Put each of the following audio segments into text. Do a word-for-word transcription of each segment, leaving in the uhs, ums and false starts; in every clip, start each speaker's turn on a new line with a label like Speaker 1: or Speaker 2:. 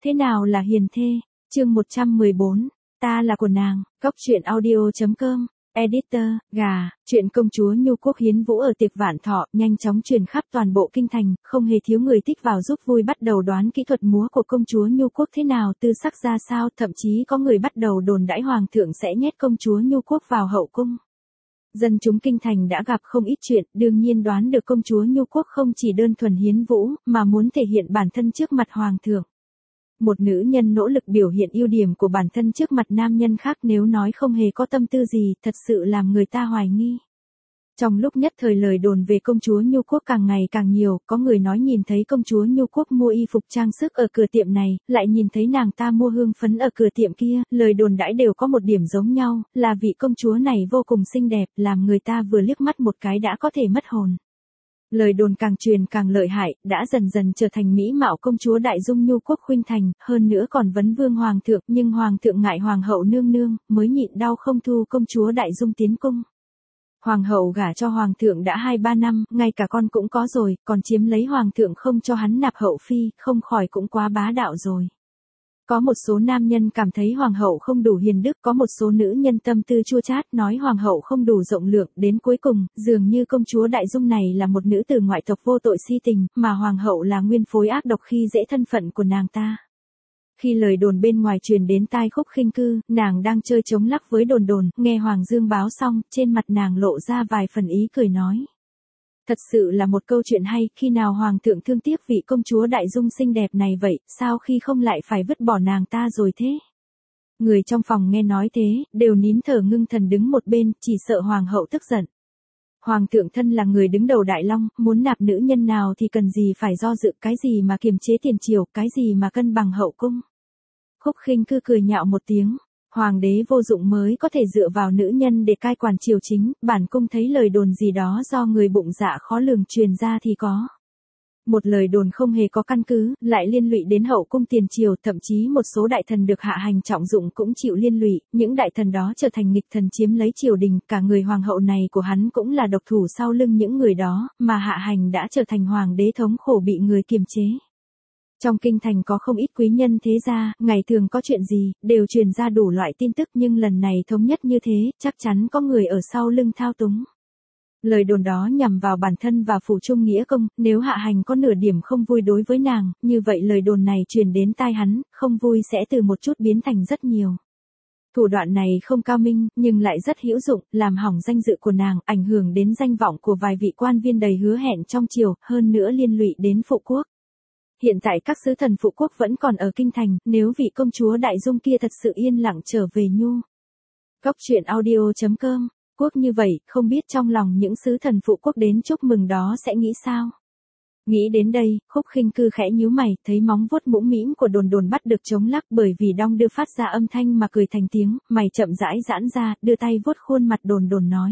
Speaker 1: thế nào là hiền thê? Chương một trăm mười bốn, ta là của nàng, Góc truyện audio chấm com. Editor, gà, chuyện công chúa Nhu Quốc hiến vũ ở tiệc vạn thọ, nhanh chóng truyền khắp toàn bộ kinh thành, không hề thiếu người thích vào giúp vui bắt đầu đoán kỹ thuật múa của công chúa Nhu Quốc thế nào, tư sắc ra sao, thậm chí có người bắt đầu đồn đãi hoàng thượng sẽ nhét công chúa Nhu Quốc vào hậu cung. Dân chúng kinh thành đã gặp không ít chuyện, đương nhiên đoán được công chúa Nhu Quốc không chỉ đơn thuần hiến vũ, mà muốn thể hiện bản thân trước mặt hoàng thượng. Một nữ nhân nỗ lực biểu hiện ưu điểm của bản thân trước mặt nam nhân khác nếu nói không hề có tâm tư gì, thật sự làm người ta hoài nghi. Trong lúc nhất thời lời đồn về công chúa Nhu Quốc càng ngày càng nhiều, có người nói nhìn thấy công chúa Nhu Quốc mua y phục trang sức ở cửa tiệm này, lại nhìn thấy nàng ta mua hương phấn ở cửa tiệm kia, lời đồn đãi đều có một điểm giống nhau, là vị công chúa này vô cùng xinh đẹp, làm người ta vừa liếc mắt một cái đã có thể mất hồn. Lời đồn càng truyền càng lợi hại, đã dần dần trở thành mỹ mạo công chúa Đại Dung Nhu Quốc khuynh thành, hơn nữa còn vấn vương hoàng thượng, nhưng hoàng thượng ngại hoàng hậu nương nương, mới nhịn đau không thu công chúa Đại Dung tiến cung. Hoàng hậu gả cho hoàng thượng đã hai ba năm, ngay cả con cũng có rồi, còn chiếm lấy hoàng thượng không cho hắn nạp hậu phi, không khỏi cũng quá bá đạo rồi. Có một số nam nhân cảm thấy hoàng hậu không đủ hiền đức, có một số nữ nhân tâm tư chua chát nói hoàng hậu không đủ rộng lượng, đến cuối cùng, dường như công chúa Đại Dung này là một nữ tử ngoại tộc vô tội si tình, mà hoàng hậu là nguyên phối ác độc khi dễ thân phận của nàng ta. Khi lời đồn bên ngoài truyền đến tai Khúc Khinh Cư, nàng đang chơi chống lắc với đồn đồn, nghe Hoàng Dương báo xong, trên mặt nàng lộ ra vài phần ý cười nói. Thật sự là một câu chuyện hay, khi nào hoàng thượng thương tiếc vị công chúa Đại Dung xinh đẹp này vậy, sao khi không lại phải vứt bỏ nàng ta rồi thế? Người trong phòng nghe nói thế, đều nín thở ngưng thần đứng một bên, chỉ sợ hoàng hậu tức giận. Hoàng thượng thân là người đứng đầu Đại Long, muốn nạp nữ nhân nào thì cần gì phải do dự, cái gì mà kiềm chế tiền triều, cái gì mà cân bằng hậu cung. Khúc Khinh Cư cười nhạo một tiếng. Hoàng đế vô dụng mới có thể dựa vào nữ nhân để cai quản triều chính, bản cung thấy lời đồn gì đó do người bụng dạ khó lường truyền ra thì có. Một lời đồn không hề có căn cứ, lại liên lụy đến hậu cung tiền triều, thậm chí một số đại thần được hạ hành trọng dụng cũng chịu liên lụy, những đại thần đó trở thành nghịch thần chiếm lấy triều đình, cả người hoàng hậu này của hắn cũng là độc thủ sau lưng những người đó, mà hạ hành đã trở thành hoàng đế thống khổ bị người kiềm chế. Trong kinh thành có không ít quý nhân thế gia, ngày thường có chuyện gì, đều truyền ra đủ loại tin tức nhưng lần này thống nhất như thế, chắc chắn có người ở sau lưng thao túng. Lời đồn đó nhằm vào bản thân và phủ trung nghĩa công, nếu hạ hành có nửa điểm không vui đối với nàng, như vậy lời đồn này truyền đến tai hắn, không vui sẽ từ một chút biến thành rất nhiều. Thủ đoạn này không cao minh, nhưng lại rất hữu dụng, làm hỏng danh dự của nàng, ảnh hưởng đến danh vọng của vài vị quan viên đầy hứa hẹn trong triều, hơn nữa liên lụy đến phụ quốc. Hiện tại các sứ thần phụ quốc vẫn còn ở kinh thành, nếu vị công chúa Đại Dung kia thật sự yên lặng trở về Nhu. Góc truyện audio chấm com, quốc như vậy, không biết trong lòng những sứ thần phụ quốc đến chúc mừng đó sẽ nghĩ sao? Nghĩ đến đây, Khúc Khinh Cư khẽ nhíu mày, thấy móng vuốt mũm mĩm của đồn đồn bắt được chống lắc bởi vì đong đưa phát ra âm thanh mà cười thành tiếng, mày chậm rãi giãn ra, đưa tay vuốt khuôn mặt đồn đồn nói.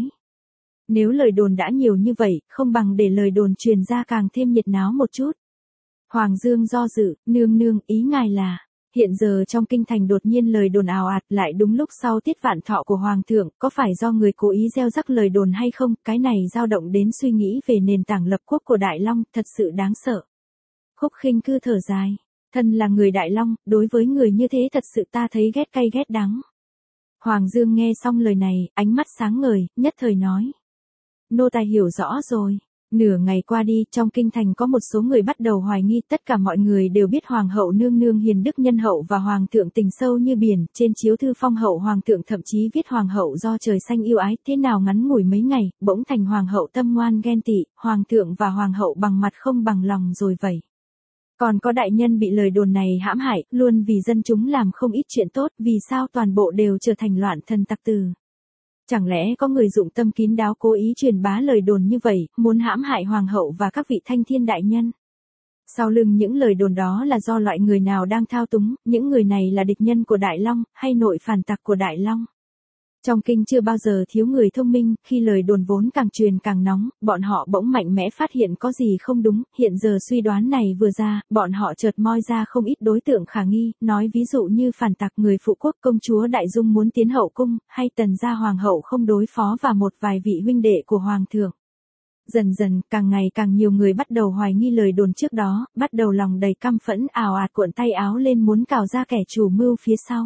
Speaker 1: Nếu lời đồn đã nhiều như vậy, không bằng để lời đồn truyền ra càng thêm nhiệt náo một chút. Hoàng Dương do dự, nương nương, ý ngài là, hiện giờ trong kinh thành đột nhiên lời đồn ào ạt lại đúng lúc sau tiết vạn thọ của Hoàng thượng, có phải do người cố ý gieo rắc lời đồn hay không, cái này dao động đến suy nghĩ về nền tảng lập quốc của Đại Long, thật sự đáng sợ. Khúc Khinh Cư thở dài, thân là người Đại Long, đối với người như thế thật sự ta thấy ghét cay ghét đắng. Hoàng Dương nghe xong lời này, ánh mắt sáng ngời, nhất thời nói. Nô tài hiểu rõ rồi. Nửa ngày qua đi, trong kinh thành có một số người bắt đầu hoài nghi, tất cả mọi người đều biết hoàng hậu nương nương hiền đức nhân hậu và hoàng thượng tình sâu như biển, trên chiếu thư phong hậu hoàng thượng thậm chí viết hoàng hậu do trời xanh yêu ái, thế nào ngắn ngủi mấy ngày, bỗng thành hoàng hậu tâm ngoan ghen tị, hoàng thượng và hoàng hậu bằng mặt không bằng lòng rồi vậy. Còn có đại nhân bị lời đồn này hãm hại, luôn vì dân chúng làm không ít chuyện tốt, vì sao toàn bộ đều trở thành loạn thần tặc tử. Chẳng lẽ có người dụng tâm kín đáo cố ý truyền bá lời đồn như vậy, muốn hãm hại hoàng hậu và các vị thanh thiên đại nhân? Sau lưng những lời đồn đó là do loại người nào đang thao túng, những người này là địch nhân của Đại Long, hay nội phản tặc của Đại Long? Trong kinh chưa bao giờ thiếu người thông minh, khi lời đồn vốn càng truyền càng nóng, bọn họ bỗng mạnh mẽ phát hiện có gì không đúng, hiện giờ suy đoán này vừa ra, bọn họ chợt moi ra không ít đối tượng khả nghi, nói ví dụ như phản tặc người phụ quốc công chúa Đại Dung muốn tiến hậu cung, hay tần gia hoàng hậu không đối phó và một vài vị huynh đệ của hoàng thượng. Dần dần, càng ngày càng nhiều người bắt đầu hoài nghi lời đồn trước đó, bắt đầu lòng đầy căm phẫn ào ạt cuộn tay áo lên muốn cào ra kẻ chủ mưu phía sau.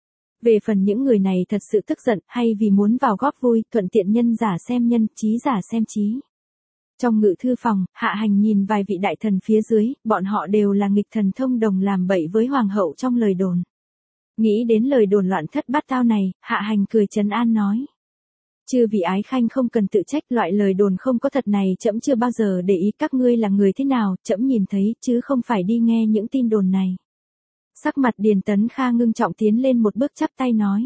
Speaker 1: Về phần những người này thật sự tức giận hay vì muốn vào góp vui, thuận tiện nhân giả xem nhân, trí giả xem trí. Trong ngự thư phòng, Hạ Hành nhìn vài vị đại thần phía dưới, bọn họ đều là nghịch thần thông đồng làm bậy với hoàng hậu trong lời đồn. Nghĩ đến lời đồn loạn thất bát tao này, Hạ Hành cười trấn an nói. Chư vị ái khanh không cần tự trách, loại lời đồn không có thật này trẫm chưa bao giờ để ý các ngươi là người thế nào, trẫm nhìn thấy chứ không phải đi nghe những tin đồn này. Sắc mặt Điền Tấn Kha ngưng trọng tiến lên một bước chắp tay nói.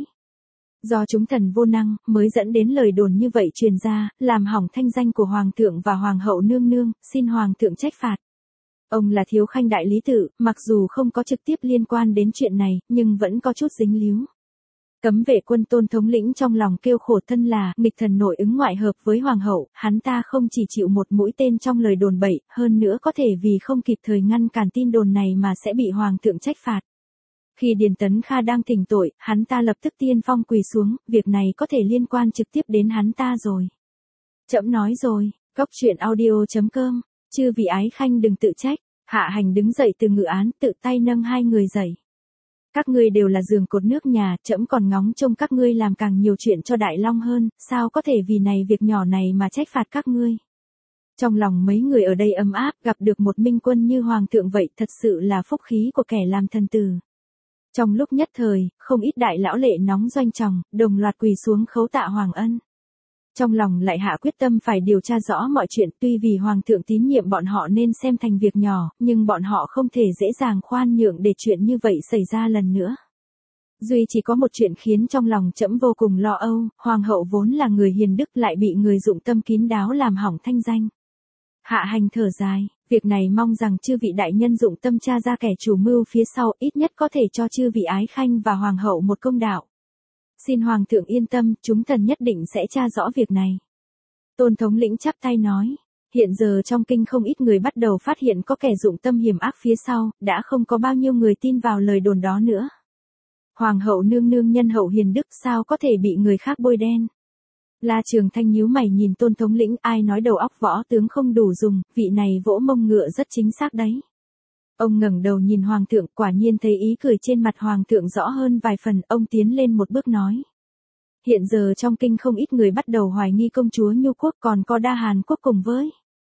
Speaker 1: Do chúng thần vô năng, mới dẫn đến lời đồn như vậy truyền ra, làm hỏng thanh danh của Hoàng thượng và Hoàng hậu nương nương, xin Hoàng thượng trách phạt. Ông là thiếu khanh đại lý tự, mặc dù không có trực tiếp liên quan đến chuyện này, nhưng vẫn có chút dính líu. Cấm vệ quân Tôn thống lĩnh trong lòng kêu khổ thân là, nghịch thần nội ứng ngoại hợp với Hoàng hậu, hắn ta không chỉ chịu một mũi tên trong lời đồn bậy, hơn nữa có thể vì không kịp thời ngăn cản tin đồn này mà sẽ bị Hoàng thượng trách phạt. Khi Điền Tấn Kha đang thỉnh tội, hắn ta lập tức tiên phong quỳ xuống, việc này có thể liên quan trực tiếp đến hắn ta rồi. Trẫm nói rồi, góc truyện audio chấm com, chư vị ái khanh đừng tự trách. Hạ Hành đứng dậy từ ngự án, tự tay nâng hai người dậy. Các ngươi đều là giường cột nước nhà, trẫm còn ngóng trông các ngươi làm càng nhiều chuyện cho Đại Long hơn, sao có thể vì này việc nhỏ này mà trách phạt các ngươi. Trong lòng mấy người ở đây ấm áp, gặp được một minh quân như Hoàng thượng vậy thật sự là phúc khí của kẻ làm thần tử. Trong lúc nhất thời, không ít đại lão lệ nóng doanh tròng, đồng loạt quỳ xuống khấu tạ Hoàng ân. Trong lòng lại hạ quyết tâm phải điều tra rõ mọi chuyện, tuy vì Hoàng thượng tín nhiệm bọn họ nên xem thành việc nhỏ, nhưng bọn họ không thể dễ dàng khoan nhượng để chuyện như vậy xảy ra lần nữa. Duy chỉ có một chuyện khiến trong lòng trẫm vô cùng lo âu, Hoàng hậu vốn là người hiền đức lại bị người dụng tâm kín đáo làm hỏng thanh danh. Hạ Hành thở dài, việc này mong rằng chư vị đại nhân dụng tâm tra ra kẻ chủ mưu phía sau, ít nhất có thể cho chư vị ái khanh và Hoàng hậu một công đạo. Xin Hoàng thượng yên tâm, chúng thần nhất định sẽ tra rõ việc này. Tôn thống lĩnh chắp tay nói, hiện giờ trong kinh không ít người bắt đầu phát hiện có kẻ dụng tâm hiểm ác phía sau, đã không có bao nhiêu người tin vào lời đồn đó nữa. Hoàng hậu nương nương nhân hậu hiền đức sao có thể bị người khác bôi đen. La Trường Thanh nhíu mày nhìn Tôn thống lĩnh, ai nói đầu óc võ tướng không đủ dùng, vị này vỗ mông ngựa rất chính xác đấy. Ông ngẩng đầu nhìn Hoàng thượng, quả nhiên thấy ý cười trên mặt Hoàng thượng rõ hơn vài phần, ông tiến lên một bước nói. Hiện giờ trong kinh không ít người bắt đầu hoài nghi công chúa Nhu Quốc còn có Đa Hàn Quốc cùng với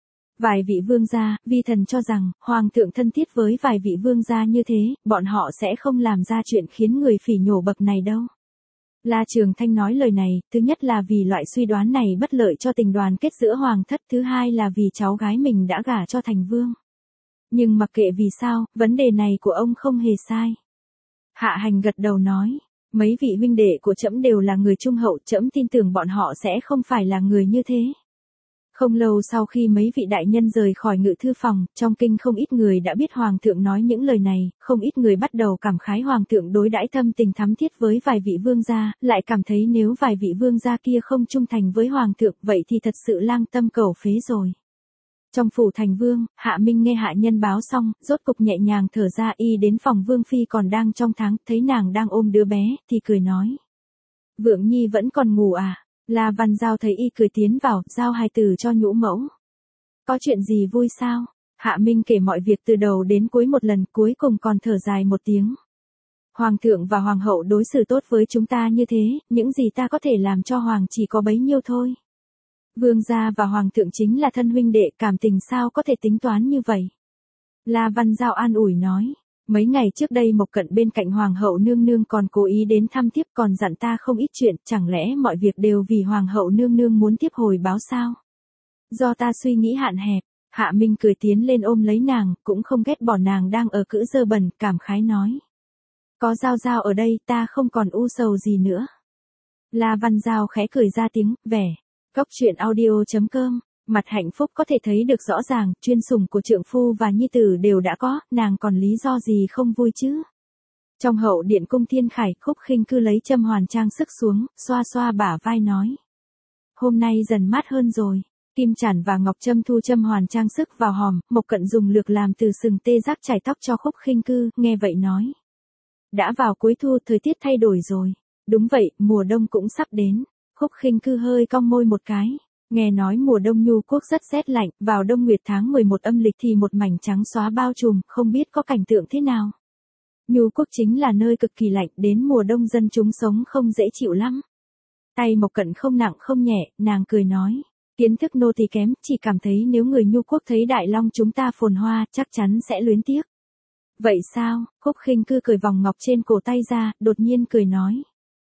Speaker 1: vài vị vương gia, vi thần cho rằng, Hoàng thượng thân thiết với vài vị vương gia như thế, bọn họ sẽ không làm ra chuyện khiến người phỉ nhổ bậc này đâu. La Trường Thanh nói lời này, thứ nhất là vì loại suy đoán này bất lợi cho tình đoàn kết giữa Hoàng thất, thứ hai là vì cháu gái mình đã gả cho thành vương. Nhưng mặc kệ vì sao, vấn đề này của ông không hề sai. Hạ Hành gật đầu nói, mấy vị huynh đệ của trẫm đều là người trung hậu, trẫm tin tưởng bọn họ sẽ không phải là người như thế. Không lâu sau khi mấy vị đại nhân rời khỏi ngự thư phòng, trong kinh không ít người đã biết Hoàng thượng nói những lời này, không ít người bắt đầu cảm khái Hoàng thượng đối đãi thâm tình thắm thiết với vài vị vương gia, lại cảm thấy nếu vài vị vương gia kia không trung thành với Hoàng thượng, vậy thì thật sự lang tâm cầu phế rồi. Trong phủ thành vương, Hạ Minh nghe hạ nhân báo xong, rốt cục nhẹ nhàng thở ra, y đến phòng vương phi còn đang trong tháng, thấy nàng đang ôm đứa bé, thì cười nói. Vượng Nhi vẫn còn ngủ à? La Văn Giao thấy y cười tiến vào, giao hài tử cho nhũ mẫu. Có chuyện gì vui sao? Hạ Minh kể mọi việc từ đầu đến cuối một lần, cuối cùng còn thở dài một tiếng. Hoàng thượng và Hoàng hậu đối xử tốt với chúng ta như thế, những gì ta có thể làm cho Hoàng chỉ có bấy nhiêu thôi. Vương gia và Hoàng thượng chính là thân huynh đệ, cảm tình sao có thể tính toán như vậy. La Văn Giao an ủi nói, mấy ngày trước đây Mộc Cận bên cạnh Hoàng hậu nương nương còn cố ý đến thăm tiếp, còn dặn ta không ít chuyện, chẳng lẽ mọi việc đều vì Hoàng hậu nương nương muốn tiếp hồi báo sao? Do ta suy nghĩ hạn hẹp. Hạ Minh cười tiến lên ôm lấy nàng, cũng không ghét bỏ nàng đang ở cữ dơ bẩn, cảm khái nói. Có Giao Giao ở đây, ta không còn u sầu gì nữa. La Văn Giao khẽ cười ra tiếng, vẻ. Góc truyện audio chấm com, mặt hạnh phúc có thể thấy được rõ ràng, chuyên sủng của trượng phu và nhi tử đều đã có, nàng còn lý do gì không vui chứ. Trong hậu điện cung Thiên Khải, Khúc Khinh Cư lấy châm hoàn trang sức xuống, xoa xoa bả vai nói. Hôm nay dần mát hơn rồi. Kim Chản và Ngọc Trâm thu châm hoàn trang sức vào hòm, Mộc Cận dùng lược làm từ sừng tê giác chải tóc cho Khúc Khinh Cư, nghe vậy nói. Đã vào cuối thu, thời tiết thay đổi rồi. Đúng vậy, mùa đông cũng sắp đến. Khúc Khinh Cư hơi cong môi một cái. Nghe nói mùa đông Nhu Quốc rất rét lạnh, vào đông nguyệt tháng mười một âm lịch thì một mảnh trắng xóa bao trùm, không biết có cảnh tượng thế nào. Nhu Quốc chính là nơi cực kỳ lạnh, đến mùa đông dân chúng sống không dễ chịu lắm. Tay Mộc Cận không nặng không nhẹ, nàng cười nói. Kiến thức nô tỳ kém, chỉ cảm thấy nếu người Nhu Quốc thấy Đại Long chúng ta phồn hoa, chắc chắn sẽ luyến tiếc. Vậy sao? Khúc Khinh Cư cởi vòng ngọc trên cổ tay ra, đột nhiên cười nói.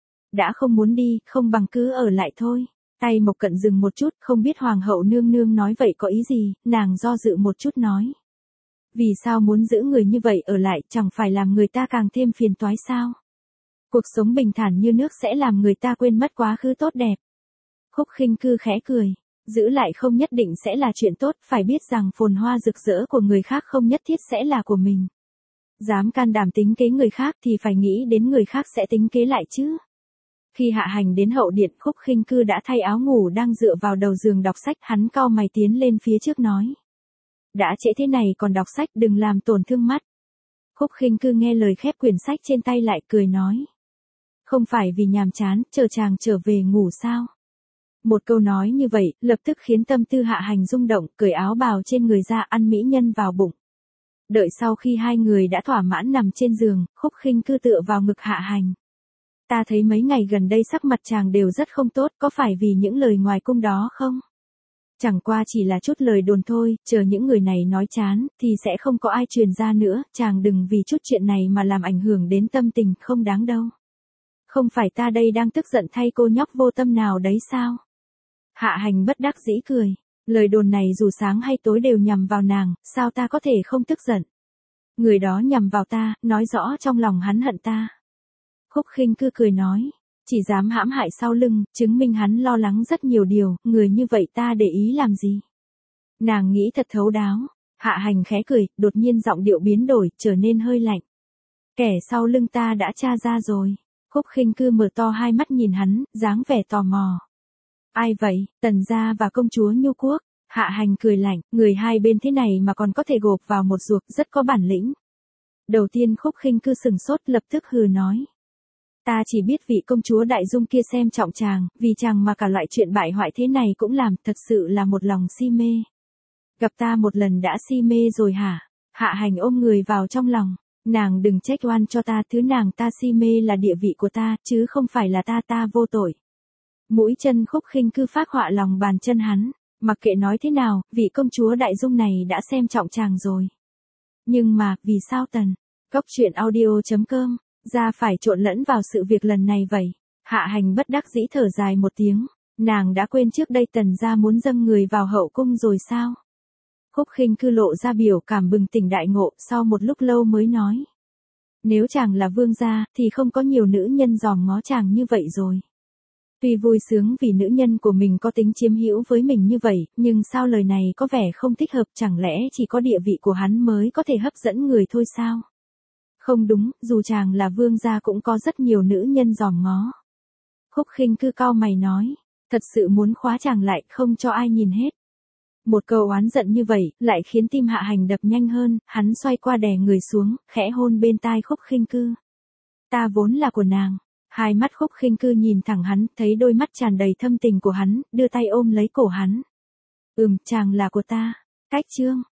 Speaker 1: Đã không muốn đi, không bằng cứ ở lại thôi. Tay Mộc Cận dừng một chút, không biết Hoàng hậu nương nương nói vậy có ý gì, nàng do dự một chút nói. Vì sao muốn giữ người như vậy ở lại, chẳng phải làm người ta càng thêm phiền toái sao? Cuộc sống bình thản như nước sẽ làm người ta quên mất quá khứ tốt đẹp. Khúc Khinh Cư khẽ cười. Giữ lại không nhất định sẽ là chuyện tốt, phải biết rằng phồn hoa rực rỡ của người khác không nhất thiết sẽ là của mình. Dám can đảm tính kế người khác thì phải nghĩ đến người khác sẽ tính kế lại chứ. Khi Hạ Hành đến hậu điện, Khúc Khinh Cư đã thay áo ngủ đang dựa vào đầu giường đọc sách, hắn cau mày tiến lên phía trước nói. Đã trễ thế này còn đọc sách, đừng làm tổn thương mắt. Khúc Khinh Cư nghe lời khép quyển sách trên tay lại cười nói. Không phải vì nhàm chán, chờ chàng trở về ngủ sao? Một câu nói như vậy, lập tức khiến tâm tư Hạ Hành rung động, cởi áo bào trên người ra ăn mỹ nhân vào bụng. Đợi sau khi hai người đã thỏa mãn nằm trên giường, Khúc Khinh Cư tựa vào ngực Hạ Hành. Ta thấy mấy ngày gần đây sắc mặt chàng đều rất không tốt, có phải vì những lời ngoài cung đó không? Chẳng qua chỉ là chút lời đồn thôi, chờ những người này nói chán, thì sẽ không có ai truyền ra nữa, chàng đừng vì chút chuyện này mà làm ảnh hưởng đến tâm tình, không đáng đâu. Không phải ta đây đang tức giận thay cô nhóc vô tâm nào đấy sao? Hạ Hành bất đắc dĩ cười, lời đồn này dù sáng hay tối đều nhằm vào nàng, sao ta có thể không tức giận? Người đó nhằm vào ta, nói rõ trong lòng hắn hận ta. Khúc Khinh Cư cười nói, chỉ dám hãm hại sau lưng, chứng minh hắn lo lắng rất nhiều điều, người như vậy ta để ý làm gì? Nàng nghĩ thật thấu đáo. Hạ Hành khẽ cười, đột nhiên giọng điệu biến đổi, trở nên hơi lạnh. Kẻ sau lưng ta đã tra ra rồi. Khúc Khinh Cư mở to hai mắt nhìn hắn, dáng vẻ tò mò. Ai vậy? Tần gia và công chúa Nhu Quốc. Hạ Hành cười lạnh, người hai bên thế này mà còn có thể gộp vào một ruột, rất có bản lĩnh. Đầu tiên Khúc Khinh Cư sừng sốt, lập tức hừ nói. Ta chỉ biết vị công chúa Đại Dung kia xem trọng chàng, vì chàng mà cả loại chuyện bại hoại thế này cũng làm, thật sự là một lòng si mê. Gặp ta một lần đã si mê rồi hả? Hạ Hành ôm người vào trong lòng. Nàng đừng trách oan cho ta, thứ nàng ta si mê là địa vị của ta, chứ không phải là ta ta vô tội. Mũi chân Khúc Khinh Cư phác họa lòng bàn chân hắn, mặc kệ nói thế nào, vị công chúa Đại Dung này đã xem trọng chàng rồi. Nhưng mà, vì sao Tần? Cốc truyện audio chấm com ra phải trộn lẫn vào sự việc lần này vậy? Hạ Hành bất đắc dĩ thở dài một tiếng, nàng đã quên trước đây Tần gia muốn dâng người vào hậu cung rồi sao? Khúc Khinh Cư lộ ra biểu cảm bừng tỉnh đại ngộ, sau một lúc lâu mới nói. Nếu chàng là vương gia, thì không có nhiều nữ nhân dòm ngó chàng như vậy rồi. Tuy vui sướng vì nữ nhân của mình có tính chiếm hữu với mình như vậy, nhưng sao lời này có vẻ không thích hợp, chẳng lẽ chỉ có địa vị của hắn mới có thể hấp dẫn người thôi sao? Không đúng, dù chàng là vương gia cũng có rất nhiều nữ nhân dòm ngó. Khúc Khinh Cư cau mày nói, thật sự muốn khóa chàng lại, không cho ai nhìn hết. Một câu oán giận như vậy, lại khiến tim Hạ Hành đập nhanh hơn, hắn xoay qua đè người xuống, khẽ hôn bên tai Khúc Khinh Cư. Ta vốn là của nàng. Hai mắt Khúc Khinh Cư nhìn thẳng hắn, thấy đôi mắt tràn đầy thâm tình của hắn, đưa tay ôm lấy cổ hắn. Ừm, chàng là của ta. Cách chương.